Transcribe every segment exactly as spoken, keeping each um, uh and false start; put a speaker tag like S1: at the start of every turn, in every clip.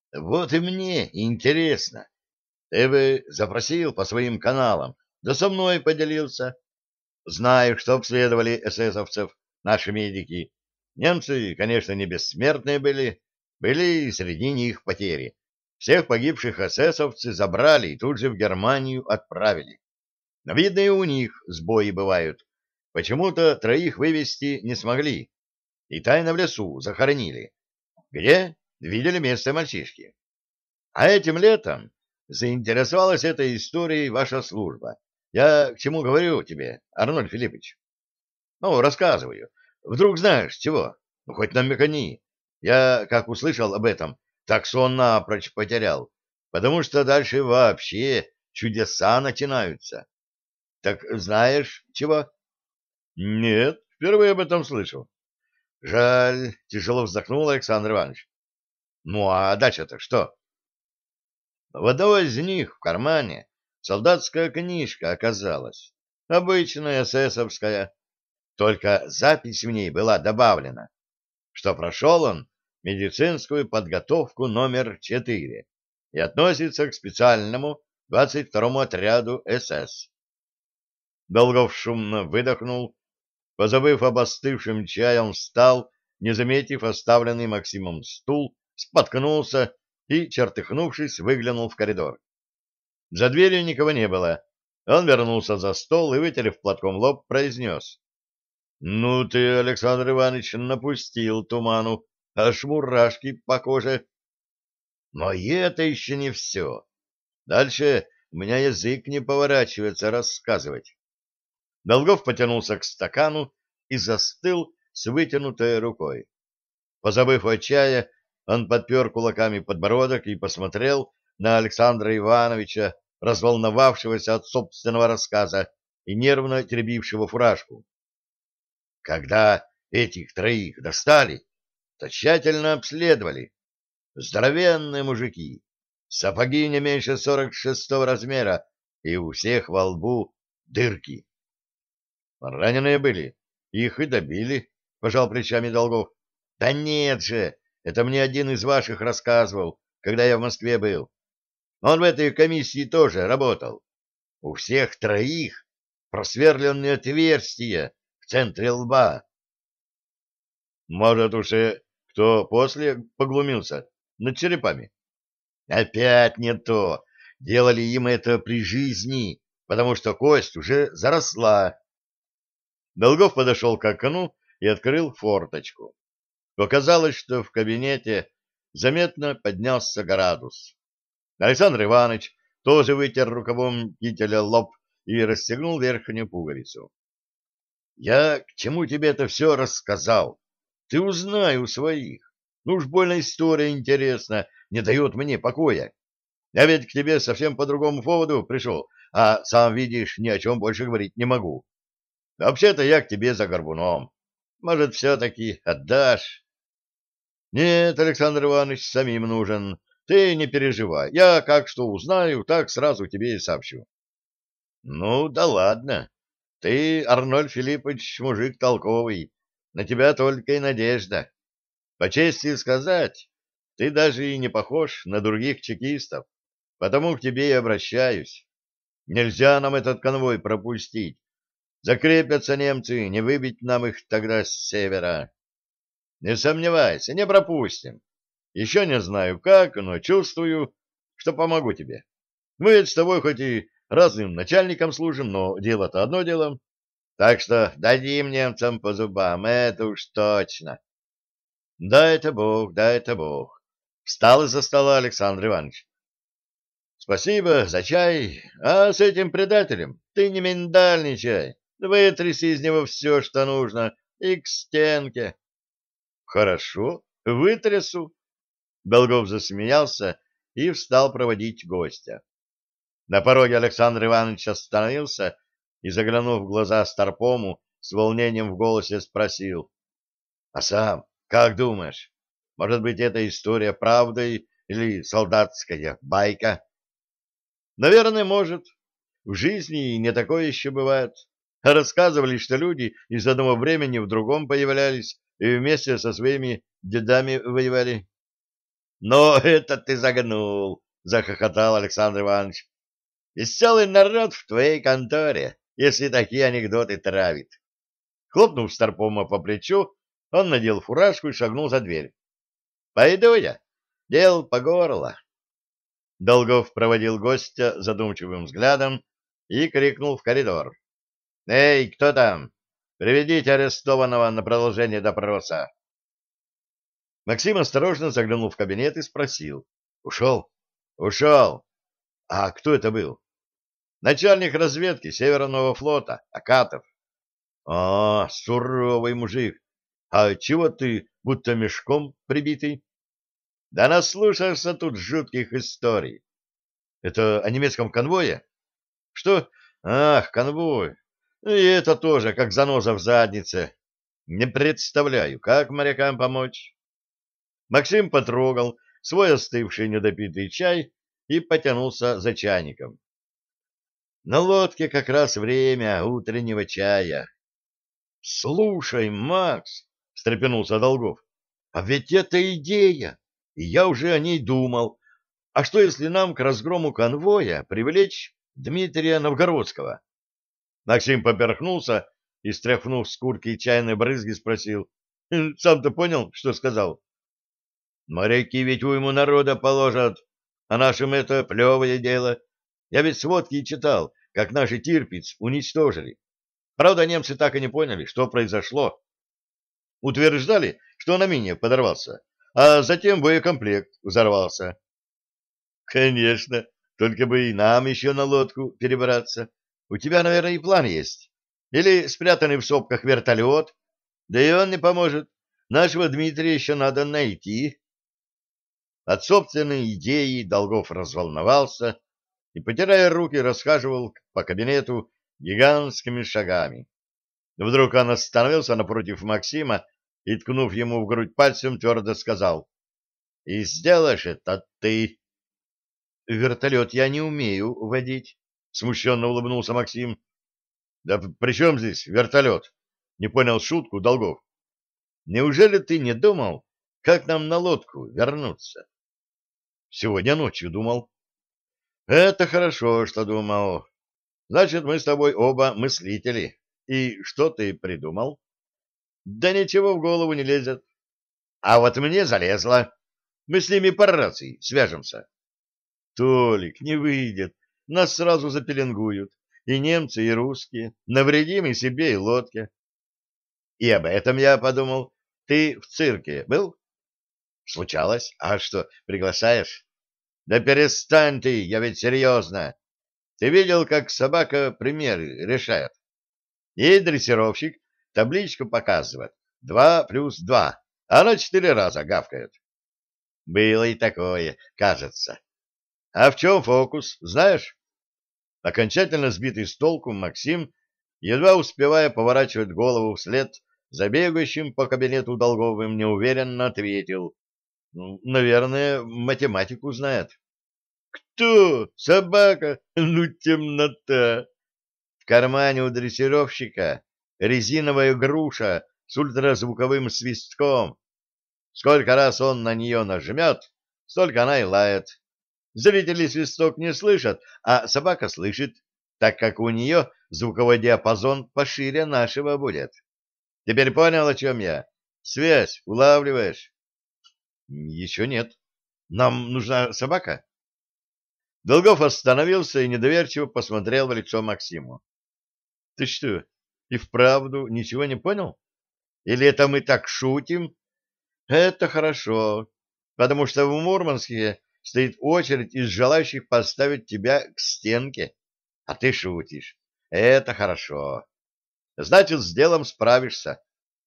S1: Вот и мне интересно. Ты бы запросил по своим каналам, да со мной поделился. Знаю, что обследовали эсэсовцев наши медики. Немцы, конечно, не бессмертные были, были и среди них потери. Всех погибших эсэсовцы забрали и тут же в Германию отправили. Но, видно, и у них сбои бывают. Почему-то троих вывести не смогли. И тайно в лесу захоронили. Где? Видели место мальчишки. А этим летом заинтересовалась этой историей ваша служба. Я к чему говорю тебе, Арнольд Филиппович? Ну, рассказываю. Вдруг знаешь чего? Ну, хоть намекани. Я, как услышал об этом, так сон напрочь потерял, потому что дальше вообще чудеса начинаются. Так знаешь чего? Нет, впервые об этом слышу. Жаль, тяжело вздохнул Александр Иванович. Ну, а дальше-то что? В одного из них в кармане солдатская книжка оказалась. Обычная эсэсовская. Только запись в ней была добавлена, что прошел он медицинскую подготовку номер четыре и относится к специальному двадцать второму отряду СС. Долгов шумно выдохнул, позабыв об остывшем чае, он встал, не заметив оставленный Максимом стул, споткнулся и, чертыхнувшись, выглянул в коридор. За дверью никого не было. Он вернулся за стол и, вытерев платком лоб, произнес: ну ты, Александр Иванович, напустил туману, аж мурашки по коже. Но и это еще не все. Дальше у меня язык не поворачивается рассказывать. Долгов потянулся к стакану и застыл с вытянутой рукой. Позабыв о чае, он подпер кулаками подбородок и посмотрел на Александра Ивановича, разволновавшегося от собственного рассказа и нервно теребившего фуражку. Когда этих троих достали, то тщательно обследовали. Здоровенные мужики, сапоги не меньше сорок шестого размера, и у всех во лбу дырки. Раненые были, их и добили, — пожал плечами Долгов. Да нет же, это мне один из ваших рассказывал, когда я в Москве был. Он в этой комиссии тоже работал. У всех троих просверленные отверстия в центре лба. Может, уже кто после поглумился над черепами? Опять не то. Делали им это при жизни, потому что кость уже заросла. Долгов подошел к окну и открыл форточку. Показалось, что в кабинете заметно поднялся градус. Александр Иванович тоже вытер рукавом кителя лоб и расстегнул верхнюю пуговицу. — Я к чему тебе это все рассказал? Ты узнай у своих. Ну уж больно история интересна, не дает мне покоя. Я ведь к тебе совсем по другому поводу пришел, а сам видишь, ни о чем больше говорить не могу. Вообще-то я к тебе за горбуном. Может, все-таки отдашь? Нет, Александр Иванович, самим нужен. Ты не переживай. Я как что узнаю, так сразу тебе и сообщу. Ну, да ладно. Ты, Арнольд Филиппович, мужик толковый. На тебя только и надежда. По чести сказать, ты даже и не похож на других чекистов, потому к тебе и обращаюсь. Нельзя нам этот конвой пропустить. Закрепятся немцы, не выбить нам их тогда с севера. Не сомневайся, не пропустим. Еще не знаю как, но чувствую, что помогу тебе. Мы ведь с тобой хоть и разным начальникам служим, но дело-то одно дело. Так что дадим немцам по зубам, это уж точно. Да, это Бог, да, это Бог. Встал из-за стола Александр Иванович. Спасибо за чай, а с этим предателем ты не миндальничай. Вытряси из него все, что нужно, и к стенке. Хорошо, вытрясу. Долгов засмеялся и встал проводить гостя. На пороге Александр Иванович остановился и, заглянув в глаза Старпому, с волнением в голосе спросил: — А сам, как думаешь, может быть, эта история правдой или солдатская байка? — Наверное, может. В жизни не такое еще бывает. Рассказывали, что люди из одного времени в другом появлялись и вместе со своими дедами воевали. Но это ты загнул, — захохотал Александр Иванович. Веселый народ в твоей конторе, если такие анекдоты травит. Хлопнув Старпома по плечу, он надел фуражку и шагнул за дверь. — Пойду я. Дел по горло. Долгов проводил гостя задумчивым взглядом и крикнул в коридор. — Эй, кто там? Приведите арестованного на продолжение допроса. Максим осторожно заглянул в кабинет и спросил. — Ушел? — Ушел. — А кто это был? — Начальник разведки Северного флота, Акатов. — А, суровый мужик. А чего ты будто мешком прибитый? — Да наслушаешься тут жутких историй. — Это о немецком конвое? — Что? Ах, конвой. И это тоже, как заноза в заднице. Не представляю, как морякам помочь. Максим потрогал свой остывший недопитый чай и потянулся за чайником. На лодке как раз время утреннего чая. — Слушай, Макс, — встрепенулся Долгов, — а ведь это идея, и я уже о ней думал. А что, если нам к разгрому конвоя привлечь Дмитрия Новгородского? Максим поперхнулся и, стряхнув с куртки чайной брызги, спросил. — Сам-то понял, что сказал? — Моряки ведь уйму народа положат, а нашим это плевое дело. Я ведь сводки читал, как наши Тирпиц уничтожили. Правда, немцы так и не поняли, что произошло. Утверждали, что на мине подорвался, а затем боекомплект взорвался. — Конечно, только бы и нам еще на лодку перебраться. У тебя, наверное, и план есть. Или спрятанный в сопках вертолет. Да и он не поможет. Нашего Дмитрия еще надо найти. От собственной идеи Долгов разволновался и, потирая руки, расхаживал по кабинету гигантскими шагами. Вдруг он остановился напротив Максима и, ткнув ему в грудь пальцем, твердо сказал: — И сделаешь это ты. — Вертолет я не умею водить, — смущенно улыбнулся Максим. — Да при чем здесь вертолет? — не понял шутку Долгов. — Неужели ты не думал, как нам на лодку вернуться? — Сегодня ночью думал. — Это хорошо, что думал. Значит, мы с тобой оба мыслители. И что ты придумал? — Да ничего в голову не лезет. — А вот мне залезло. Мы с ними по рации свяжемся. — Толик, не выйдет. Нас сразу запеленгуют. И немцы, и русские. Навредим и себе, и лодке. — И об этом я подумал. Ты в цирке был? — Случалось. А что, приглашаешь? — Да перестань ты, я ведь серьезно. Ты видел, как собака примеры решает? Ей дрессировщик табличку показывает. Два плюс два. А она четыре раза гавкает. Было и такое, кажется. А в чем фокус, знаешь? Окончательно сбитый с толку Максим, едва успевая поворачивать голову вслед за бегающим по кабинету Долговым, неуверенно ответил. Ну, наверное, математику знает. Кто? Собака? Ну, темнота. В кармане у дрессировщика резиновая груша с ультразвуковым свистком. Сколько раз он на нее нажмет, столько она и лает. Зрители свисток не слышат, а собака слышит, так как у нее звуковой диапазон пошире нашего будет. Теперь понял, о чем я? Связь улавливаешь? Еще нет. Нам нужна собака? Долгов остановился и недоверчиво посмотрел в лицо Максиму. — Ты что, и вправду ничего не понял? Или это мы так шутим? Это хорошо, потому что в Мурманске стоит очередь из желающих поставить тебя к стенке, а ты шутишь. Это хорошо. Значит, с делом справишься.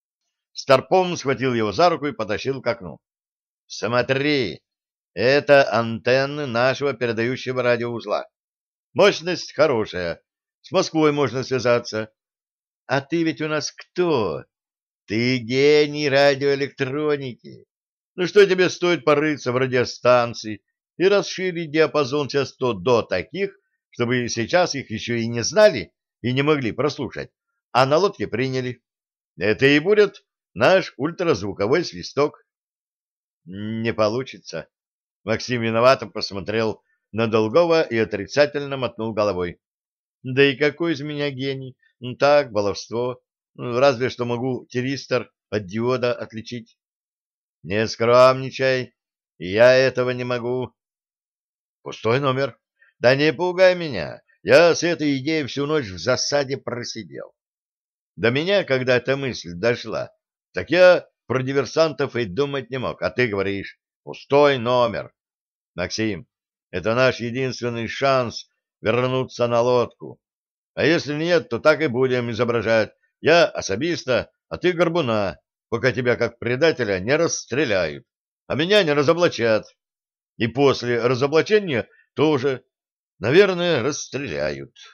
S1: Старпом схватил его за руку и потащил к окну. — Смотри, это антенны нашего передающего радиоузла. Мощность хорошая, с Москвой можно связаться. А ты ведь у нас кто? Ты гений радиоэлектроники. Ну что тебе стоит порыться в радиостанции и расширить диапазон частот до таких, чтобы сейчас их еще и не знали и не могли прослушать, а на лодке приняли? Это и будет наш ультразвуковой свисток. Не получится. Максим виновато посмотрел на Долгова и отрицательно мотнул головой. Да и какой из меня гений? Ну так, баловство. Ну, разве что могу тиристор от диода отличить. Не скромничай, я этого не могу. Пустой номер. Да не пугай меня. Я с этой идеей всю ночь в засаде просидел. До меня, когда эта мысль дошла, так я про диверсантов и думать не мог. А ты говоришь, пустой номер. Максим, это наш единственный шанс вернуться на лодку. А если нет, то так и будем изображать. Я особиста, а ты горбуна, пока тебя как предателя не расстреляют, а меня не разоблачат. И после разоблачения тоже, наверное, расстреляют.